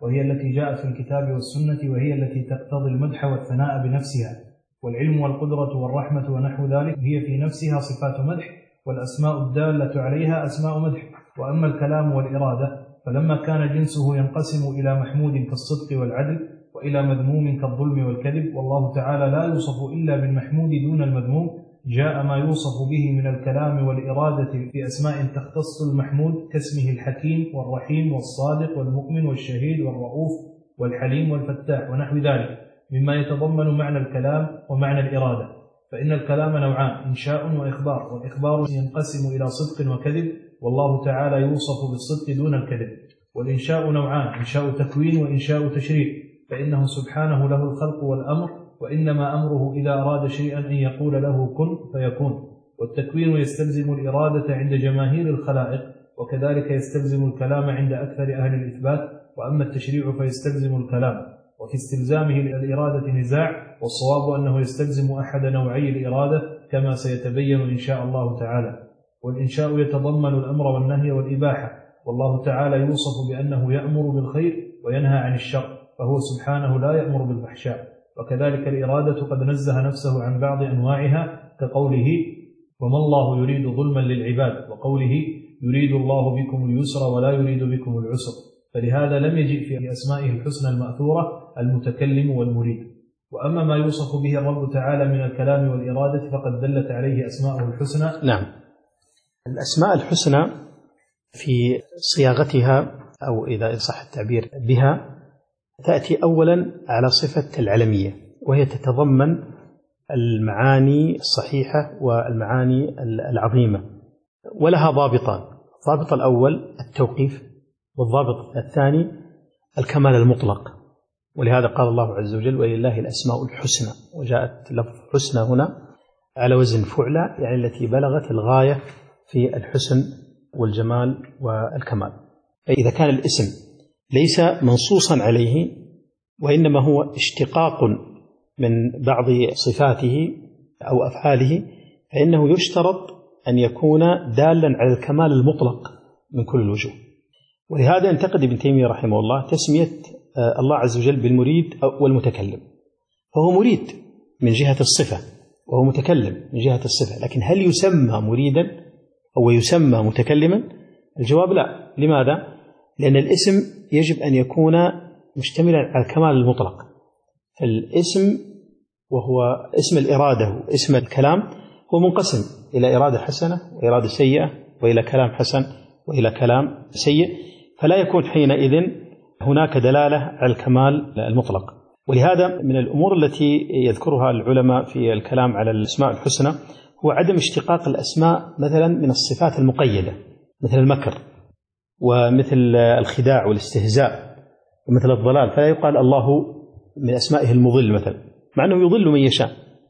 وهي التي جاءت في الكتاب والسنة، وهي التي تقتضي المدح والثناء بنفسها. والعلم والقدرة والرحمة ونحو ذلك هي في نفسها صفات مدح، والأسماء الدالة عليها أسماء مدح. وأما الكلام والإرادة فلما كان جنسه ينقسم إلى محمود كالصدق والعدل، وإلى مذموم كالظلم والكذب، والله تعالى لا يوصف إلا بالمحمود دون المذموم، جاء ما يوصف به من الكلام والإرادة في أسماء تختص المحمود كاسمه الحكيم والرحيم والصادق والمؤمن والشهيد والرؤوف والحليم والفتاح ونحو ذلك مما يتضمن معنى الكلام ومعنى الإرادة. فإن الكلام نوعان، إنشاء وإخبار، والإخبار ينقسم إلى صدق وكذب، والله تعالى يوصف بالصدق دون الكذب. والإنشاء نوعان، إنشاء تكوين وإنشاء تشريع، فإنه سبحانه له الخلق والأمر، وإنما أمره إذا أراد شيئا أن يقول له كن فيكون. والتكوين يستلزم الإرادة عند جماهير الخلائق، وكذلك يستلزم الكلام عند أكثر أهل الإثبات. وأما التشريع فيستلزم الكلام، وفي استلزامه الإرادة نزاع، والصواب أنه يستلزم أحد نوعي الإرادة كما سيتبين إن شاء الله تعالى. والإنشاء يتضمن الأمر والنهي والإباحة، والله تعالى يوصف بأنه يأمر بالخير وينهى عن الشر، فهو سبحانه لا يأمر بالفحشاء. وكذلك الإرادة قد نزه نفسه عن بعض أنواعها كقوله وما الله يريد ظلما للعباد، وقوله يريد الله بكم اليسر ولا يريد بكم العسر. فلهذا لم يجئ في أسمائه الحسنى المأثورة المتكلم والمريد. وأما ما يوصف به الرب تعالى من الكلام والإرادة فقد دلت عليه أسماءه الحسنى. نعم، الأسماء الحسنى في صياغتها أو إذا صح التعبير بها تأتي أولا على صفة العلمية، وهي تتضمن المعاني الصحيحة والمعاني العظيمة، ولها ضابطان. الضابط الأول التوقيف، والضابط الثاني الكمال المطلق. ولهذا قال الله عز وجل ولله الأسماء الحسنى، وجاءت لفظ حسنى هنا على وزن فعلى، يعني التي بلغت الغاية في الحسن والجمال والكمال. فإذا كان الاسم ليس منصوصا عليه وإنما هو اشتقاق من بعض صفاته أو أفعاله، فإنه يشترط أن يكون دالا على الكمال المطلق من كل الوجوه. ولهذا انتقد ابن تيمية رحمه الله تسمية الله عز وجل بالمريد والمتكلم. فهو مريد من جهة الصفة، وهو متكلم من جهة الصفة، لكن هل يسمى مريدا أو يسمى متكلما؟ الجواب لا. لماذا؟ لأن الاسم يجب أن يكون مشتملا على الكمال المطلق. فالاسم وهو اسم الإرادة واسم الكلام هو منقسم إلى إرادة حسنة وإرادة سيئة، وإلى كلام حسن وإلى كلام سيء، فلا يكون حينئذ هناك دلالة على الكمال المطلق. ولهذا من الأمور التي يذكرها العلماء في الكلام على الأسماء الحسنى هو عدم اشتقاق الأسماء مثلا من الصفات المقيدة، مثل المكر ومثل الخداع والاستهزاء ومثل الضلال، فلا يقال الله من أسمائه المضل مثلا، مع أنه يضل من يشاء.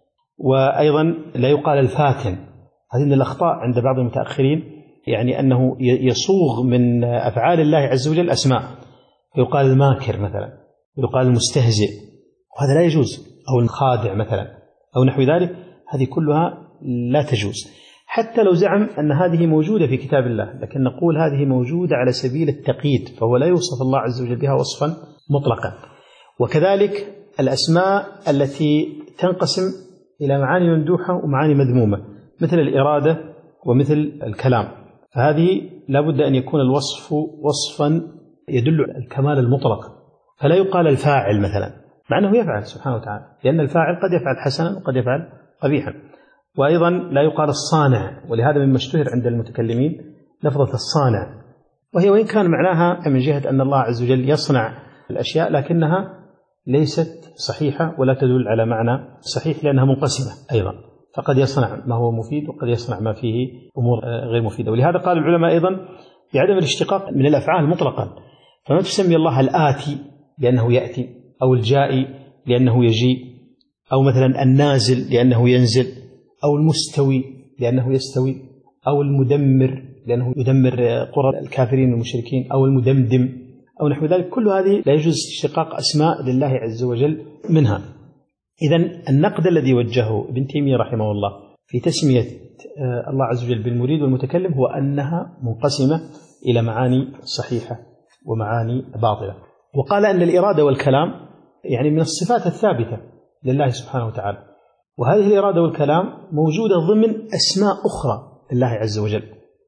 وأيضا لا يقال الفاتن، هذه من الأخطاء عند بعض المتأخرين، يعني أنه يصوغ من أفعال الله عز وجل أسماء، فيقال الماكر مثلا، ويقال المستهزئ، وهذا لا يجوز، أو الخادع مثلا أو نحو ذلك، هذه كلها لا تجوز. حتى لو زعم أن هذه موجودة في كتاب الله، لكن نقول هذه موجودة على سبيل التقييد، فهو لا يوصف الله عز وجل بها وصفا مطلقا. وكذلك الأسماء التي تنقسم إلى معاني ممدوحة ومعاني مذمومة، مثل الإرادة ومثل الكلام، فهذه لا بد أن يكون الوصف وصفا يدل على الكمال المطلق. فلا يقال الفاعل مثلا، مع أنه يفعل سبحانه وتعالى، لأن الفاعل قد يفعل حسنا وقد يفعل قبيحا. وأيضا لا يقال الصانع، ولهذا مما اشتهر عند المتكلمين لفظة الصانع، وهي وإن كان معناها من جهة أن الله عز وجل يصنع الأشياء، لكنها ليست صحيحة ولا تدل على معنى صحيح، لأنها منقسمة أيضا، فقد يصنع ما هو مفيد وقد يصنع ما فيه أمور غير مفيدة. ولهذا قال العلماء أيضا بعدم الاشتقاق من الأفعال مطلقا، فما تسمي الله الآتي لأنه يأتي، أو الجائي لأنه يجيء، أو مثلا النازل لأنه ينزل، أو المستوي لأنه يستوي، أو المدمر لأنه يدمر قرى الكافرين والمشركين، أو المدمدم أو نحو ذلك. كل هذه لا يجوز اشتقاق أسماء لله عز وجل منها. إذن النقد الذي وجهه ابن تيمية رحمه الله في تسمية الله عز وجل بالمريد والمتكلم هو أنها منقسمة إلى معاني صحيحة ومعاني باطلة. وقال أن الإرادة والكلام يعني من الصفات الثابتة لله سبحانه وتعالى، وهذه الإرادة والكلام موجودة ضمن أسماء أخرى لله عز وجل.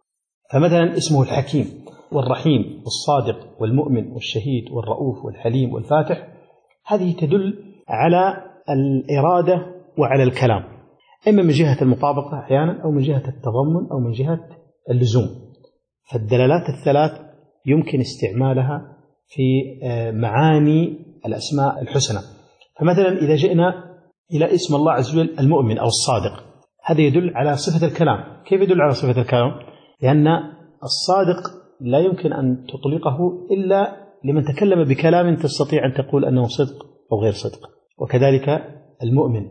فمثلا اسمه الحكيم والرحيم والصادق والمؤمن والشهيد والرؤوف والحليم والفاتح، هذه تدل على الإرادة وعلى الكلام، إما من جهة المطابقة أحيانا أو من جهة التضمن أو من جهة اللزوم. فالدلالات الثلاث يمكن استعمالها في معاني الأسماء الحسنى. فمثلا إذا جئنا إلى اسم الله عز وجل المؤمن أو الصادق، هذا يدل على صفة الكلام. كيف يدل على صفة الكلام؟ لأن الصادق لا يمكن أن تطلقه إلا لمن تكلم بكلام تستطيع أن تقول أنه صدق أو غير صدق، وكذلك المؤمن.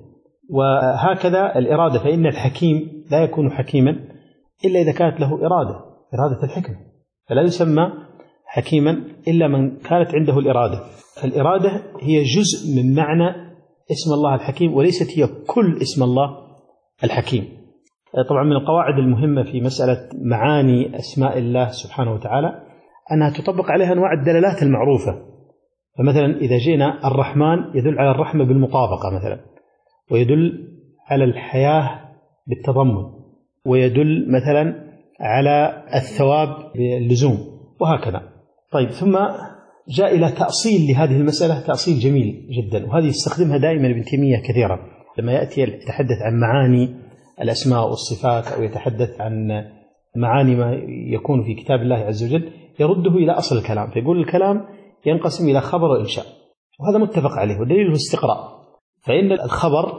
وهكذا الإرادة، فإن الحكيم لا يكون حكيما إلا إذا كانت له إرادة، إرادة الحكمة، فلا يسمى حكيما إلا من كانت عنده الإرادة. فالإرادة هي جزء من معنى اسم الله الحكيم، وليست هي كل اسم الله الحكيم. طبعا من القواعد المهمة في مسألة معاني أسماء الله سبحانه وتعالى أنها تطبق عليها أنواع الدلالات المعروفة. فمثلا إذا جئنا الرحمن يدل على الرحمة بالمطابقة مثلا، ويدل على الحياة بالتضمن، ويدل مثلا على الثواب باللزوم، وهكذا. طيب، ثم جاء إلى تأصيل لهذه المسألة، تأصيل جميل جدا، وهذه يستخدمها دائما ابن تيمية كثيرا لما يأتي يتحدث عن معاني الأسماء والصفات، أو يتحدث عن معاني ما يكون في كتاب الله عز وجل، يرده إلى أصل الكلام، فيقول الكلام ينقسم إلى خبر وإنشاء، وهذا متفق عليه، والدليل هو استقراء. فإن الخبر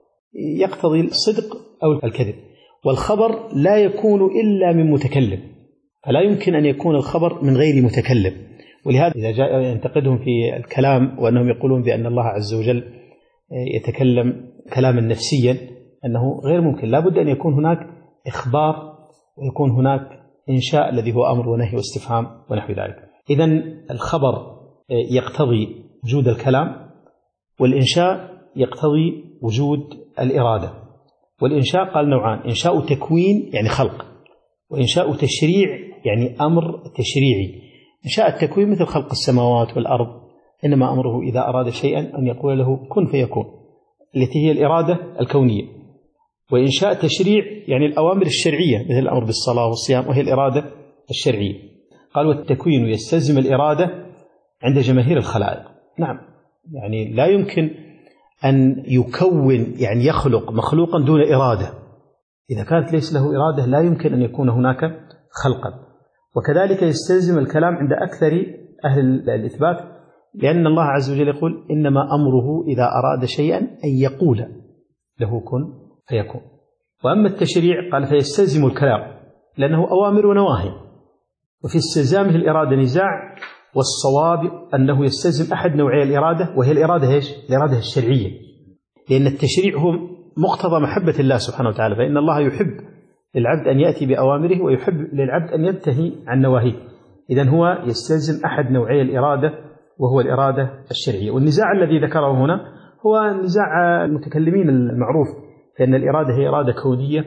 يقتضي الصدق أو الكذب، والخبر لا يكون إلا من متكلم، فلا يمكن أن يكون الخبر من غير متكلم. ولهذا إذا جاء ينتقدهم في الكلام وأنهم يقولون بأن الله عز وجل يتكلم كلاما نفسيا، أنه غير ممكن، لا بد أن يكون هناك إخبار ويكون هناك إنشاء الذي هو أمر ونهي واستفهام ونحو ذلك. إذن الخبر يقتضي وجود الكلام، والإنشاء يقتضي وجود الإرادة. والإنشاء قال نوعان: إنشاء تكوين يعني خلق، وإنشاء تشريع يعني أمر تشريعي. إنشاء التكوين مثل خلق السماوات والأرض، إنما أمره إذا أراد شيئا أن يقول له كن فيكون، التي هي الإرادة الكونية. وإنشاء تشريع يعني الأوامر الشرعية مثل الأمر بالصلاة والصيام، وهي الإرادة الشرعية. قال والتكوين يستلزم الإرادة عند جماهير الخلائق. نعم، يعني لا يمكن أن يكون يعني يخلق مخلوقا دون إرادة، إذا كانت ليس له إرادة لا يمكن أن يكون هناك خلقا. وكذلك يستلزم الكلام عند أكثر أهل الإثبات، لأن الله عز وجل يقول إنما أمره إذا أراد شيئا أن يقول له كن فيكون. وأما التشريع قال فيستلزم الكلام لأنه أوامر ونواهي، وفي استلزامه الإرادة نزاع، والصواب أنه يستلزم أحد نوعي الإرادة، وهي الإرادة إيش؟ الإرادة الشرعية، لأن التشريع هو مقتضى محبة الله سبحانه وتعالى، فإن الله يحب للعبد أن يأتي بأوامره ويحب للعبد أن ينتهي عن نواهيه. إذن هو يستلزم أحد نوعي الإرادة وهو الإرادة الشرعية. والنزاع الذي ذكره هنا هو نزاع المتكلمين المعروف، لأن الإرادة هي إرادة كونية،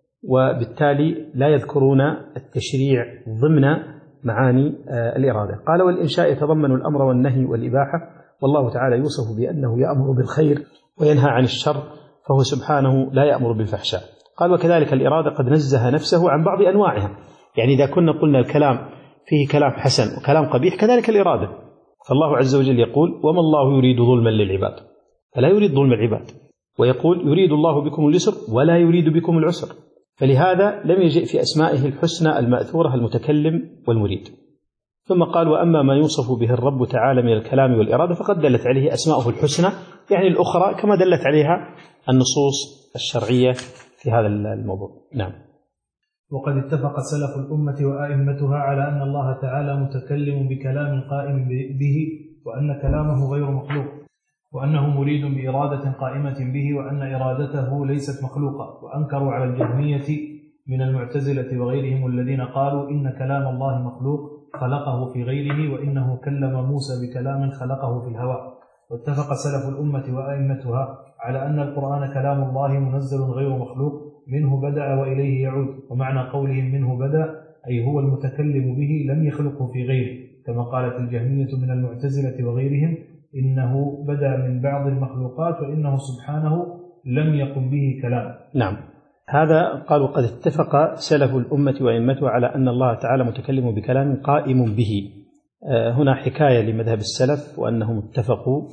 وبالتالي لا يذكرون التشريع ضمن معاني الإرادة. قال والإنشاء يتضمن الأمر والنهي والإباحة، والله تعالى يوصف بأنه يأمر بالخير وينهى عن الشر، فهو سبحانه لا يأمر بالفحشاء. قال وكذلك الإرادة قد نزه نفسه عن بعض أنواعها، يعني إذا كنا قلنا الكلام فيه كلام حسن وكلام قبيح، كذلك الإرادة. فالله عز وجل يقول وما الله يريد ظلما للعباد، فلا يريد ظلم العباد، ويقول يريد الله بكم اليسر ولا يريد بكم العسر، فلهذا لم يجئ في أسمائه الحسنى المأثورة المتكلم والمريد. ثم قال وأما ما يوصف به الرب تعالى من الكلام والإرادة فقد دلت عليه أسماؤه الحسنى، يعني الأخرى، كما دلت عليها النصوص الشرعية في هذا الموضوع. نعم. وقد اتفق سلف الأمة وآئمتها على أن الله تعالى متكلم بكلام قائم به، وأن كلامه غير مخلوق، وأنه مريد بإرادة قائمة به، وأن إرادته ليست مخلوقة. وأنكروا على الجهمية من المعتزلة وغيرهم الذين قالوا إن كلام الله مخلوق خلقه في غيره، وإنه كلم موسى بكلام خلقه في الهواء. واتفق سلف الأمة وآئمتها على أن القرآن كلام الله منزل غير مخلوق، منه بدأ وإليه يعود. ومعنى قولهم منه بدأ أي هو المتكلم به لم يخلقه في غيره، كما قالت الجهمية من المعتزلة وغيرهم إنه بدأ من بعض المخلوقات وإنه سبحانه لم يقم به كلام. نعم، هذا قالوا قد اتفق سلف الأمة وأئمتها على أن الله تعالى متكلم بكلام قائم به. هنا حكاية لمذهب السلف وأنهم اتفقوا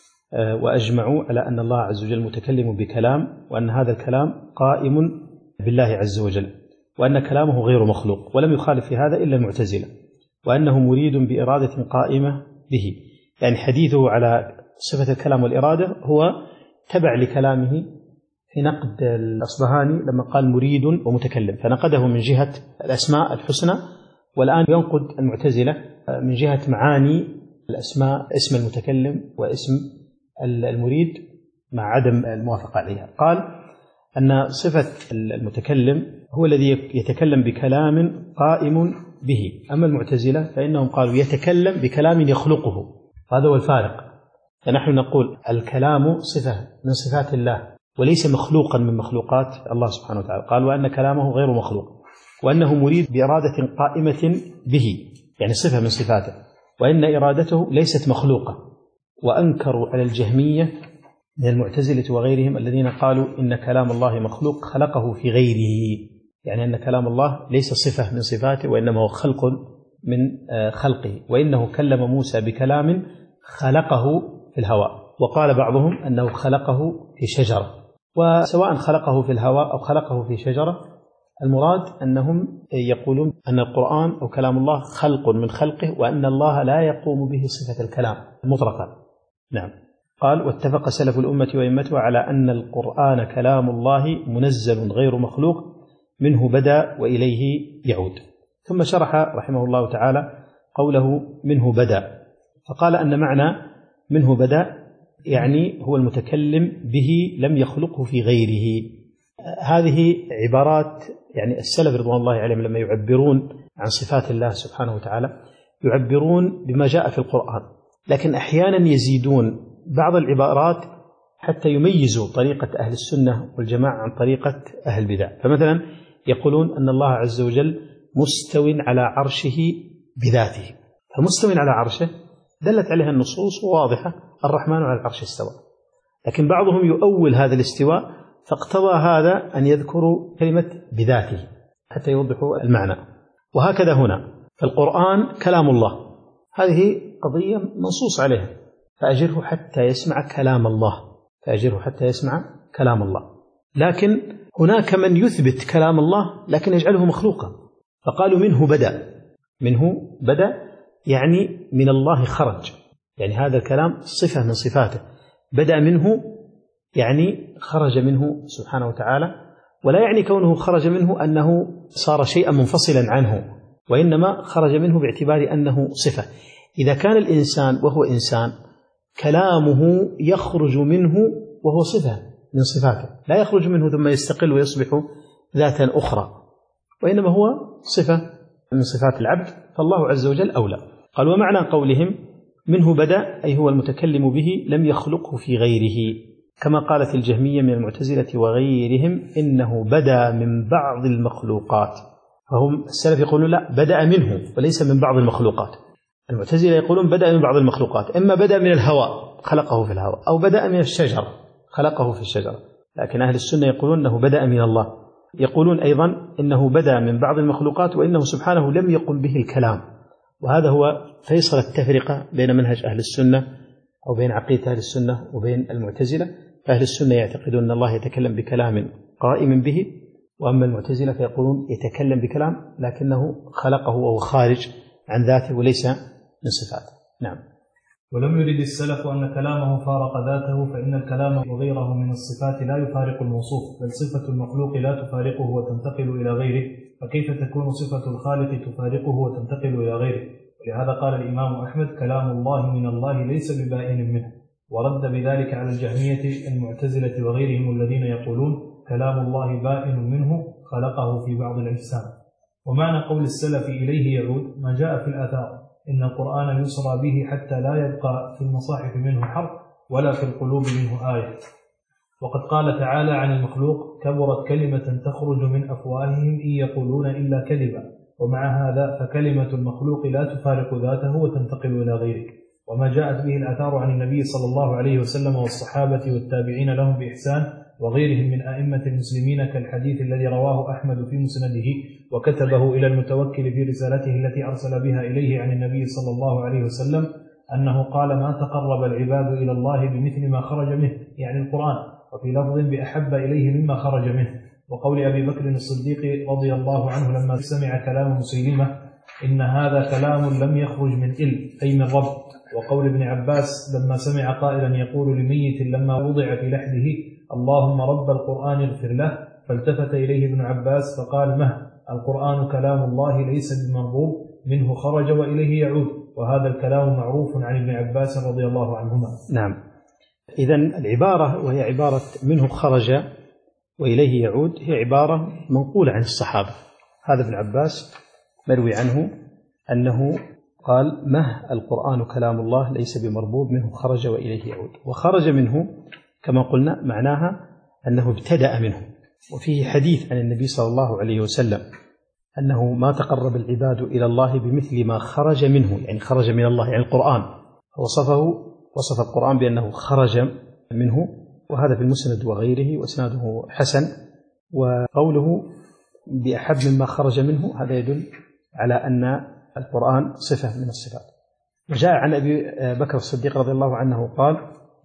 وأجمعوا على أن الله عز وجل متكلم بكلام، وأن هذا الكلام قائم بالله عز وجل، وأن كلامه غير مخلوق، ولم يخالف في هذا إلا المعتزلة، وأنه مريد بإرادة قائمة به. يعني حديثه على صفة الكلام والإرادة هو تبع لكلامه في نقد الأصبهاني لما قال مريد ومتكلم، فنقده من جهة الأسماء الحسنى، والآن ينقد المعتزلة من جهة معاني الأسماء، اسم المتكلم واسم المريد مع عدم الموافقة عليها. قال أن صفة المتكلم هو الذي يتكلم بكلام قائم به، أما المعتزلة فإنهم قالوا يتكلم بكلام يخلقه. هذا هو الفارق. فنحن نقول الكلام صفة من صفات الله وليس مخلوقا من مخلوقات الله سبحانه وتعالى. قال وأن كلامه غير مخلوق، وأنه مريد بإرادة قائمة به، يعني صفة من صفاته، وإن إرادته ليست مخلوقة. وأنكروا على الجهمية من المعتزلة وغيرهم الذين قالوا إن كلام الله مخلوق خلقه في غيره، يعني أن كلام الله ليس صفة من صفاته وإنما هو خلق من خلقه، وإنه كلم موسى بكلام خلقه في الهواء. وقال بعضهم أنه خلقه في شجرة، وسواء خلقه في الهواء أو خلقه في شجرة، المراد أنهم يقولون أن القرآن أو كلام الله خلق من خلقه، وأن الله لا يقوم به صفة الكلام مطلقا. نعم. قال واتفق سلف الأمة وأئمتها على أن القرآن كلام الله منزل غير مخلوق، منه بدأ وإليه يعود. ثم شرح رحمه الله تعالى قوله منه بدأ، فقال أن معنى منه بدأ يعني هو المتكلم به لم يخلقه في غيره. هذه عبارات يعني السلف رضوان الله عليهم لما يعبرون عن صفات الله سبحانه وتعالى يعبرون بما جاء في القرآن، لكن أحيانا يزيدون بعض العبارات حتى يميزوا طريقة أهل السنة والجماعة عن طريقة أهل البدع. فمثلا يقولون أن الله عز وجل مستو على عرشه بذاته، فمستو على عرشه دلت عليها النصوص واضحة، الرحمن على العرش استوى. لكن بعضهم يؤول هذا الاستواء فاقتضى هذا أن يذكروا كلمة بذاته حتى يوضحوا المعنى. وهكذا هنا فالقرآن كلام الله، هذه قضية منصوص عليها، فأجره حتى يسمع كلام الله، فأجره حتى يسمع كلام الله. لكن هناك من يثبت كلام الله لكن يجعله مخلوقا، فقالوا منه بدأ. منه بدأ يعني من الله خرج، يعني هذا الكلام صفة من صفاته، بدأ منه يعني خرج منه سبحانه وتعالى، ولا يعني كونه خرج منه أنه صار شيئا منفصلا عنه، وإنما خرج منه باعتبار أنه صفة. إذا كان الإنسان وهو إنسان كلامه يخرج منه وهو صفة من صفاته، لا يخرج منه ثم يستقل ويصبح ذاتا أخرى، وإنما هو صفة من صفات العبد، فالله عز وجل أولى. قال ومعنى قولهم منه بدأ أي هو المتكلم به لم يخلقه في غيره، كما قالت الجهمية من المعتزلة وغيرهم إنه بدأ من بعض المخلوقات. فهم السلف يقولون لا، بدأ منه وليس من بعض المخلوقات. المعتزلة يقولون بدأ من بعض المخلوقات، إما بدأ من الهواء خلقه في الهواء، أو بدأ من الشجر خلقه في الشجر. لكن أهل السنة يقولون أنه بدأ من الله. يقولون أيضا إنه بدأ من بعض المخلوقات وإنه سبحانه لم يقم به الكلام. وهذا هو فيصل التفرقة بين منهج أهل السنة أو بين عقيدة أهل السنة وبين المعتزلة. فأهل السنة يعتقدون أن الله يتكلم بكلام قائم به، وأما المعتزلة فيقولون يتكلم بكلام لكنه خلقه وهو خارج عن ذاته وليس من صفاته. نعم. ولم يرد السلف أن كلامه فارق ذاته، فإن الكلام وغيره من الصفات لا يفارق الموصوف، بل صفة المخلوق لا تفارقه وتنتقل إلى غيره، فكيف تكون صفة الخالق تفارقه وتنتقل إلى غيره؟ ولهذا قال الإمام أحمد كلام الله من الله ليس ببائن منه، ورد بذلك على الجهمية المعتزلة وغيرهم الذين يقولون كلام الله بائن منه خلقه في بعض الأجسام. ومعنى قول السلف إليه يعود ما جاء في الآثار إن القرآن يسرى به حتى لا يبقى في المصاحف منه حرف ولا في القلوب منه آية. وقد قال تعالى عن المخلوق كبرت كلمة تخرج من أفواههم إن يقولون إلا كذبا، ومع هذا فكلمة المخلوق لا تفارق ذاته وتنتقل إلى غيره. وما جاءت به الآثار عن النبي صلى الله عليه وسلم والصحابة والتابعين لهم بإحسان وغيرهم من أئمة المسلمين كالحديث الذي رواه أحمد في مسنده وكتبه إلى المتوكل في رسالته التي أرسل بها إليه عن النبي صلى الله عليه وسلم أنه قال: ما تقرب العباد إلى الله بمثل ما خرج منه، يعني القرآن، وفي لفظ بأحب إليه مما خرج منه. وقول أبي بكر الصديق رضي الله عنه لما سمع كلام مسيلمة: إن هذا كلام لم يخرج من إل، أي من رب. وقول ابن عباس لما سمع قائلا يقول لميت لما وضع في لحده: اللهم رب القرآن اغفر له، فالتفت إليه ابن عباس فقال: مه، القرآن كلام الله ليس بمربوب، منه خرج وإليه يعود. وهذا الكلام معروف عن ابن عباس رضي الله عنهما. نعم. إذن العبارة وهي عبارة منه خرج وإليه يعود هي عبارة منقولة عن الصحابة. هذا ابن عباس مروي عنه أنه قال: مه، القرآن كلام الله ليس بمربوب، منه خرج وإليه يعود. وخرج منه كما قلنا معناها أنه ابتدأ منه. وفيه حديث عن النبي صلى الله عليه وسلم أنه ما تقرب العباد إلى الله بمثل ما خرج منه، يعني خرج من الله، يعني القرآن. وصفه وصف القرآن بأنه خرج منه، وهذا في المسند وغيره وإسناده حسن. وقوله بأحب مما خرج منه هذا يدل على أن القرآن صفة من الصفات. وجاء عن أبي بكر الصديق رضي الله عنه قال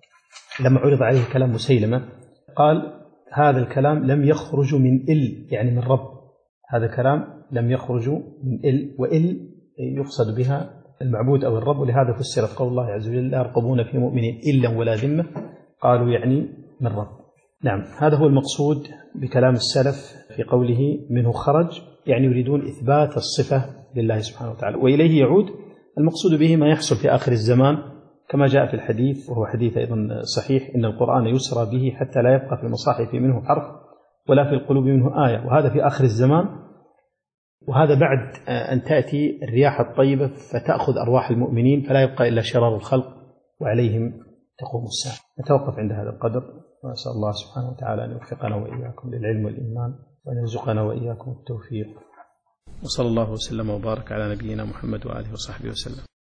لما عرض عليه كلام مسيلمة قال: هذا الكلام لم يخرج من إل، يعني من رب. هذا كلام لم يخرج من إل، وإل يقصد بها المعبود أو الرب. ولهذا فسرت قول الله عز وجل: لا يرقبون في مؤمن إلا ولا ذمة، قالوا يعني من رب. نعم، هذا هو المقصود بكلام السلف في قوله منه خرج، يعني يريدون إثبات الصفة لله سبحانه وتعالى. وإليه يعود المقصود به ما يحصل في آخر الزمان كما جاء في الحديث، وهو حديث أيضا صحيح: إن القرآن يسرى به حتى لا يبقى في المصاحف منه حرف ولا في القلوب منه آية. وهذا في آخر الزمان، وهذا بعد أن تأتي الرياح الطيبة فتأخذ أرواح المؤمنين فلا يبقى إلا شرار الخلق وعليهم تقوم الساعة. نتوقف عند هذا القدر، وأسأل الله سبحانه وتعالى أن يوفقنا وإياكم للعلم والإيمان، وأن يرزقنا وإياكم التوفيق. وصلى الله وسلم وبارك على نبينا محمد وآله وصحبه وسلم.